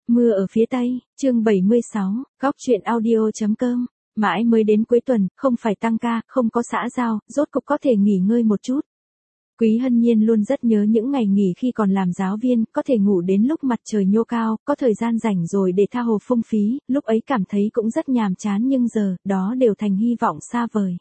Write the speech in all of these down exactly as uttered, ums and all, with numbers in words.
Mưa ở phía Tây, chương bảy mươi sáu, góc chuyện audio.com. Mãi mới đến cuối tuần, không phải tăng ca, không có xã giao, rốt cục có thể nghỉ ngơi một chút. Quý Hân Nhiên luôn rất nhớ những ngày nghỉ khi còn làm giáo viên, có thể ngủ đến lúc mặt trời nhô cao, có thời gian rảnh rồi để tha hồ phung phí, lúc ấy cảm thấy cũng rất nhàm chán nhưng giờ, đó đều thành hy vọng xa vời.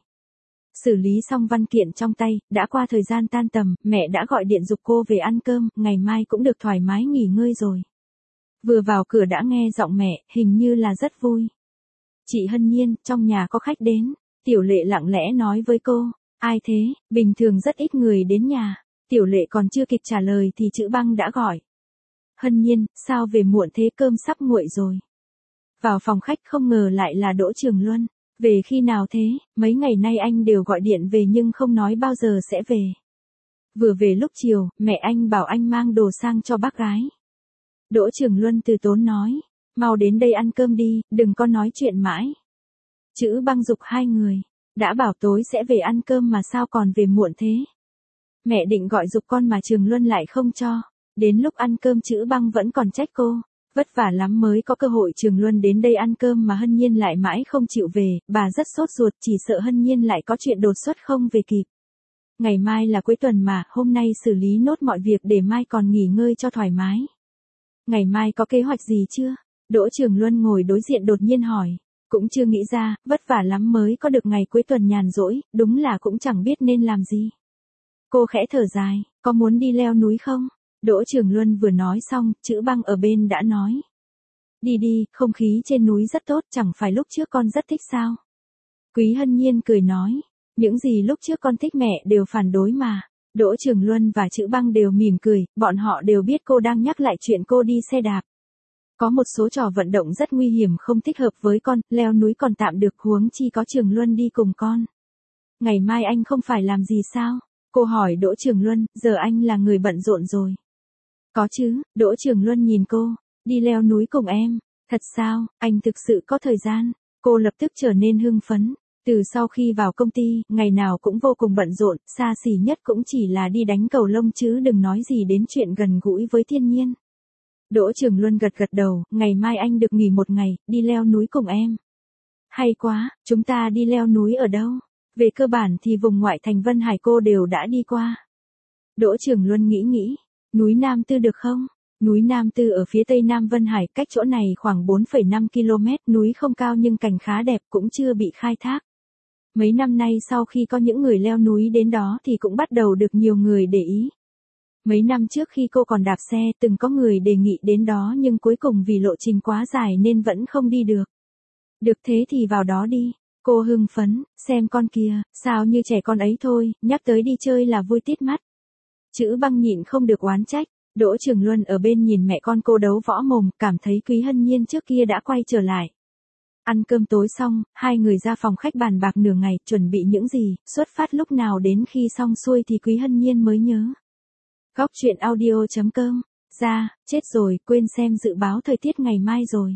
Xử lý xong văn kiện trong tay, đã qua thời gian tan tầm, mẹ đã gọi điện giục cô về ăn cơm, ngày mai cũng được thoải mái nghỉ ngơi rồi. Vừa vào cửa đã nghe giọng mẹ, hình như là rất vui. Chị Hân Nhiên, trong nhà có khách đến. Tiểu Lệ lặng lẽ nói với cô. Ai thế, bình thường rất ít người đến nhà. Tiểu Lệ còn chưa kịp trả lời thì Chữ Băng đã gọi. Hân Nhiên, sao về muộn thế, cơm sắp nguội rồi. Vào phòng khách không ngờ lại là Đỗ Trường Luân. Về khi nào thế, mấy ngày nay anh đều gọi điện về nhưng không nói bao giờ sẽ về. Vừa về lúc chiều, mẹ anh bảo anh mang đồ sang cho bác gái. Đỗ Trường Luân từ tốn nói, mau đến đây ăn cơm đi, đừng có nói chuyện mãi. Chữ Băng giục hai người, đã bảo tối sẽ về ăn cơm mà sao còn về muộn thế. Mẹ định gọi giục con mà Trường Luân lại không cho, đến lúc ăn cơm Chữ Băng vẫn còn trách cô, vất vả lắm mới có cơ hội Trường Luân đến đây ăn cơm mà Hân Nhiên lại mãi không chịu về, bà rất sốt ruột chỉ sợ Hân Nhiên lại có chuyện đột xuất không về kịp. Ngày mai là cuối tuần mà, hôm nay xử lý nốt mọi việc để mai còn nghỉ ngơi cho thoải mái. Ngày mai có kế hoạch gì chưa? Đỗ Trường Luân ngồi đối diện đột nhiên hỏi. Cũng chưa nghĩ ra, vất vả lắm mới có được ngày cuối tuần nhàn rỗi, đúng là cũng chẳng biết nên làm gì. Cô khẽ thở dài, có muốn đi leo núi không? Đỗ Trường Luân vừa nói xong, Chữ Băng ở bên đã nói. Đi đi, không khí trên núi rất tốt, chẳng phải lúc trước con rất thích sao? Quý Hân Nhiên cười nói, những gì lúc trước con thích mẹ đều phản đối mà. Đỗ Trường Luân và Chữ Băng đều mỉm cười, bọn họ đều biết cô đang nhắc lại chuyện cô đi xe đạp. Có một số trò vận động rất nguy hiểm không thích hợp với con, leo núi còn tạm được huống chi có Trường Luân đi cùng con. Ngày mai anh không phải làm gì sao? Cô hỏi Đỗ Trường Luân, giờ anh là người bận rộn rồi. Có chứ, Đỗ Trường Luân nhìn cô, đi leo núi cùng em. Thật sao, anh thực sự có thời gian? Cô lập tức trở nên hưng phấn. Từ sau khi vào công ty, ngày nào cũng vô cùng bận rộn, xa xỉ nhất cũng chỉ là đi đánh cầu lông chứ đừng nói gì đến chuyện gần gũi với thiên nhiên. Đỗ Trường Luân gật gật đầu, ngày mai anh được nghỉ một ngày, đi leo núi cùng em. Hay quá, chúng ta đi leo núi ở đâu? Về cơ bản thì vùng ngoại thành Vân Hải cô đều đã đi qua. Đỗ Trường Luân nghĩ nghĩ, núi Nam Tư được không? Núi Nam Tư ở phía tây nam Vân Hải, cách chỗ này khoảng bốn phẩy năm ki lô mét, núi không cao nhưng cảnh khá đẹp, cũng chưa bị khai thác. Mấy năm nay sau khi có những người leo núi đến đó thì cũng bắt đầu được nhiều người để ý. Mấy năm trước khi cô còn đạp xe, từng có người đề nghị đến đó nhưng cuối cùng vì lộ trình quá dài nên vẫn không đi được. Được thế thì vào đó đi. Cô hưng phấn, xem con kia, sao như trẻ con ấy thôi, nhắc tới đi chơi là vui tít mắt. Chữ Băng nhịn không được oán trách. Đỗ Trường Luân ở bên nhìn mẹ con cô đấu võ mồm, cảm thấy Quý Hân Nhiên trước kia đã quay trở lại. Ăn cơm tối xong, hai người ra phòng khách bàn bạc nửa ngày, chuẩn bị những gì, xuất phát lúc nào đến khi xong xuôi thì Quý Hân Nhiên mới nhớ. Góc chuyện audio.com, ra, chết rồi, quên xem dự báo thời tiết ngày mai rồi.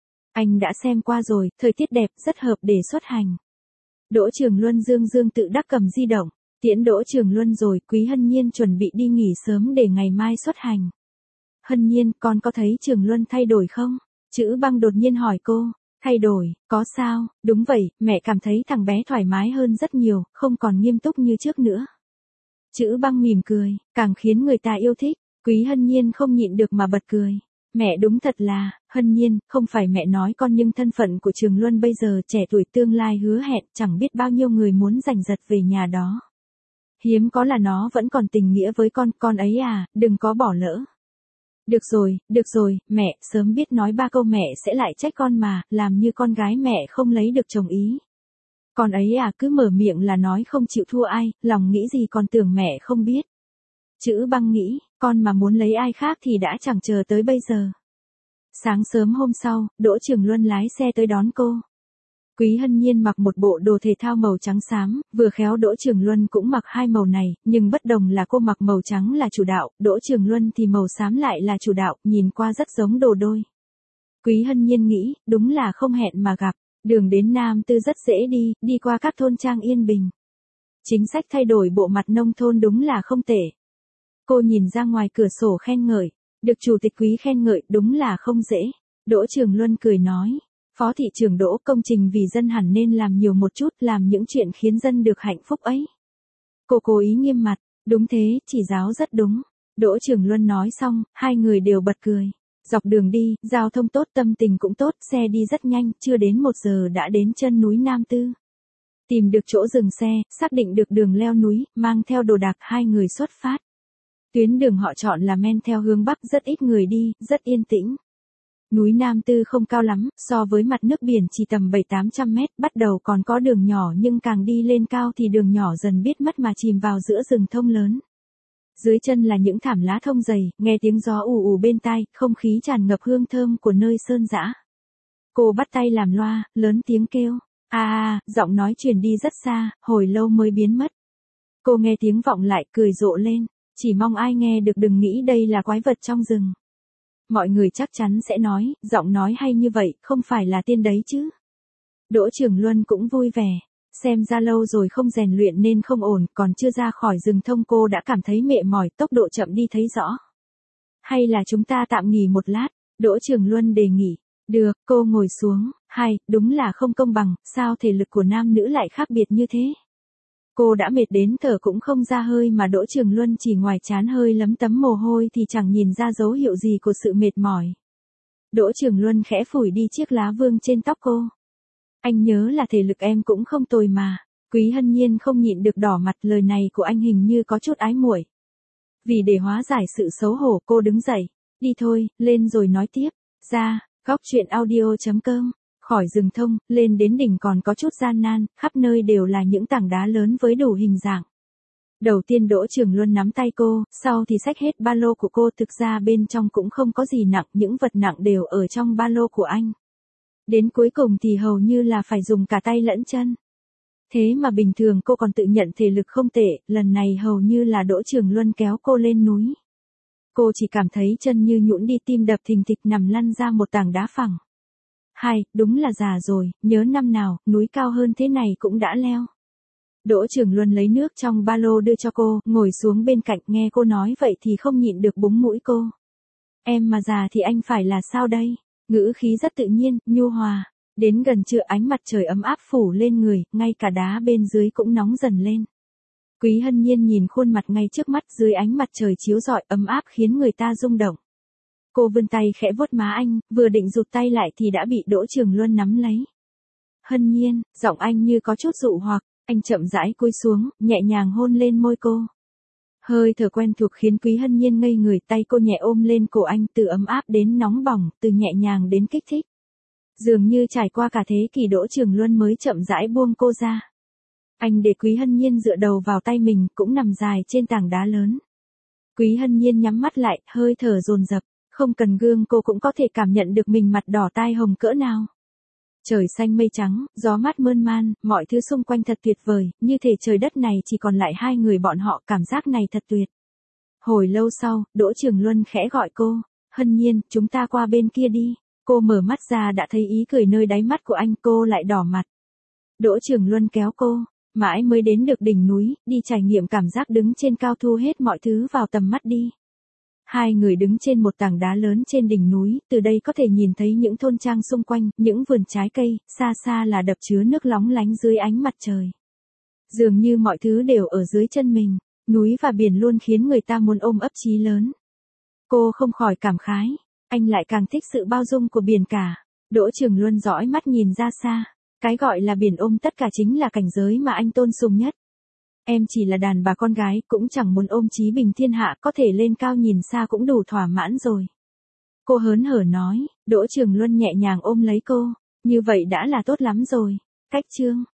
Anh đã xem qua rồi, thời tiết đẹp, rất hợp để xuất hành. Đỗ Trường Luân dương dương tự đắc cầm di động, tiễn Đỗ Trường Luân rồi, Quý Hân Nhiên chuẩn bị đi nghỉ sớm để ngày mai xuất hành. Hân Nhiên, con có thấy Trường Luân thay đổi không? Chữ Băng đột nhiên hỏi cô. Thay đổi, có sao? Đúng vậy, mẹ cảm thấy thằng bé thoải mái hơn rất nhiều, không còn nghiêm túc như trước nữa. Chữ Băng mỉm cười, càng khiến người ta yêu thích. Quý Hân Nhiên không nhịn được mà bật cười. Mẹ đúng thật là, Hân Nhiên, không phải mẹ nói con nhưng thân phận của Trường Luân bây giờ trẻ tuổi tương lai hứa hẹn, chẳng biết bao nhiêu người muốn giành giật về nhà đó. Hiếm có là nó vẫn còn tình nghĩa với con, con ấy à, đừng có bỏ lỡ. Được rồi, được rồi, mẹ, sớm biết nói ba câu mẹ sẽ lại trách con mà, làm như con gái mẹ không lấy được chồng ý. Con ấy à, cứ mở miệng là nói không chịu thua ai, lòng nghĩ gì còn tưởng mẹ không biết. Chữ Băng nghĩ, con mà muốn lấy ai khác thì đã chẳng chờ tới bây giờ. Sáng sớm hôm sau, Đỗ Trường Luân lái xe tới đón cô. Quý Hân Nhiên mặc một bộ đồ thể thao màu trắng xám, vừa khéo Đỗ Trường Luân cũng mặc hai màu này, nhưng bất đồng là cô mặc màu trắng là chủ đạo, Đỗ Trường Luân thì màu xám lại là chủ đạo, nhìn qua rất giống đồ đôi. Quý Hân Nhiên nghĩ, đúng là không hẹn mà gặp, đường đến Nam Tư rất dễ đi, đi qua các thôn trang yên bình. Chính sách thay đổi bộ mặt nông thôn đúng là không tệ. Cô nhìn ra ngoài cửa sổ khen ngợi, được chủ tịch Quý khen ngợi đúng là không dễ. Đỗ Trường Luân cười nói, Phó thị trưởng Đỗ, công trình vì dân hẳn nên làm nhiều một chút, làm những chuyện khiến dân được hạnh phúc ấy. Cô cố ý nghiêm mặt, đúng thế, chỉ giáo rất đúng. Đỗ Trường Luân nói xong, hai người đều bật cười. Dọc đường đi, giao thông tốt, tâm tình cũng tốt, xe đi rất nhanh, chưa đến một giờ đã đến chân núi Nam Tư. Tìm được chỗ dừng xe, xác định được đường leo núi, mang theo đồ đạc hai người xuất phát. Tuyến đường họ chọn là men theo hướng Bắc, rất ít người đi, rất yên tĩnh. Núi Nam Tư không cao lắm, so với mặt nước biển chỉ tầm bảy tám trăm mét, bắt đầu còn có đường nhỏ nhưng càng đi lên cao thì đường nhỏ dần biết mất mà chìm vào giữa rừng thông lớn. Dưới chân là những thảm lá thông dày, nghe tiếng gió ù ù bên tai, không khí tràn ngập hương thơm của nơi sơn dã. Cô bắt tay làm loa, lớn tiếng kêu, a a, giọng nói truyền đi rất xa, hồi lâu mới biến mất. Cô nghe tiếng vọng lại, cười rộ lên, chỉ mong ai nghe được đừng nghĩ đây là quái vật trong rừng. Mọi người chắc chắn sẽ nói, giọng nói hay như vậy, không phải là tiên đấy chứ. Đỗ Trường Luân cũng vui vẻ, xem ra lâu rồi không rèn luyện nên không ổn, còn chưa ra khỏi rừng thông cô đã cảm thấy mệt mỏi, tốc độ chậm đi thấy rõ. Hay là chúng ta tạm nghỉ một lát, Đỗ Trường Luân đề nghị. Được, cô ngồi xuống, hay, đúng là không công bằng, sao thể lực của nam nữ lại khác biệt như thế. Cô đã mệt đến thở cũng không ra hơi mà Đỗ Trường Luân chỉ ngoài trán hơi lấm tấm mồ hôi thì chẳng nhìn ra dấu hiệu gì của sự mệt mỏi. Đỗ Trường Luân khẽ phủi đi chiếc lá vương trên tóc cô. Anh nhớ là thể lực em cũng không tồi mà. Quý Hân Nhiên không nhịn được đỏ mặt, lời này của anh hình như có chút ái muội. Vì để hóa giải sự xấu hổ cô đứng dậy. Đi thôi, lên rồi nói tiếp. Ra, góc truyện audio chấm com. Khỏi rừng thông, lên đến đỉnh còn có chút gian nan, khắp nơi đều là những tảng đá lớn với đủ hình dạng. Đầu tiên Đỗ Trường Luân nắm tay cô, sau thì xách hết ba lô của cô, thực ra bên trong cũng không có gì nặng, những vật nặng đều ở trong ba lô của anh. Đến cuối cùng thì hầu như là phải dùng cả tay lẫn chân. Thế mà bình thường cô còn tự nhận thể lực không tệ, lần này hầu như là Đỗ Trường Luân kéo cô lên núi. Cô chỉ cảm thấy chân như nhũn đi, tim đập thình thịch, nằm lăn ra một tảng đá phẳng. Hay, đúng là già rồi, nhớ năm nào, núi cao hơn thế này cũng đã leo. Đỗ Trường Luân lấy nước trong ba lô đưa cho cô, ngồi xuống bên cạnh, nghe cô nói vậy thì không nhịn được búng mũi cô. Em mà già thì anh phải là sao đây? Ngữ khí rất tự nhiên, nhu hòa. Đến gần trưa ánh mặt trời ấm áp phủ lên người, ngay cả đá bên dưới cũng nóng dần lên. Quý Hân Nhiên nhìn khuôn mặt ngay trước mắt, dưới ánh mặt trời chiếu rọi ấm áp khiến người ta rung động. Cô vươn tay khẽ vuốt má anh, vừa định rụt tay lại thì đã bị Đỗ Trường Luân nắm lấy. Hân Nhiên, giọng anh như có chút dụ hoặc, anh chậm rãi cúi xuống, nhẹ nhàng hôn lên môi cô. Hơi thở quen thuộc khiến Quý Hân Nhiên ngây người, tay cô nhẹ ôm lên cổ anh, từ ấm áp đến nóng bỏng, từ nhẹ nhàng đến kích thích. Dường như trải qua cả thế kỷ Đỗ Trường Luân mới chậm rãi buông cô ra. Anh để Quý Hân Nhiên dựa đầu vào tay mình, cũng nằm dài trên tảng đá lớn. Quý Hân Nhiên nhắm mắt lại, hơi thở dồn dập, không cần gương cô cũng có thể cảm nhận được mình mặt đỏ tai hồng cỡ nào. Trời xanh mây trắng, gió mát mơn man, mọi thứ xung quanh thật tuyệt vời, như thể trời đất này chỉ còn lại hai người bọn họ, cảm giác này thật tuyệt. Hồi lâu sau, Đỗ Trường Luân khẽ gọi cô, Hân Nhiên, chúng ta qua bên kia đi. Cô mở mắt ra đã thấy ý cười nơi đáy mắt của anh, cô lại đỏ mặt. Đỗ Trường Luân kéo cô, mãi mới đến được đỉnh núi, đi trải nghiệm cảm giác đứng trên cao, thu hết mọi thứ vào tầm mắt đi. Hai người đứng trên một tảng đá lớn trên đỉnh núi, từ đây có thể nhìn thấy những thôn trang xung quanh, những vườn trái cây, xa xa là đập chứa nước lóng lánh dưới ánh mặt trời. Dường như mọi thứ đều ở dưới chân mình, núi và biển luôn khiến người ta muốn ôm ấp chí lớn. Cô không khỏi cảm khái, anh lại càng thích sự bao dung của biển cả. Đỗ Trường Luân dõi mắt nhìn ra xa, cái gọi là biển ôm tất cả chính là cảnh giới mà anh tôn sùng nhất. Em chỉ là đàn bà con gái, cũng chẳng muốn ôm chí bình thiên hạ, có thể lên cao nhìn xa cũng đủ thỏa mãn rồi. Cô hớn hở nói, Đỗ Trường Luân nhẹ nhàng ôm lấy cô, như vậy đã là tốt lắm rồi. Cách chương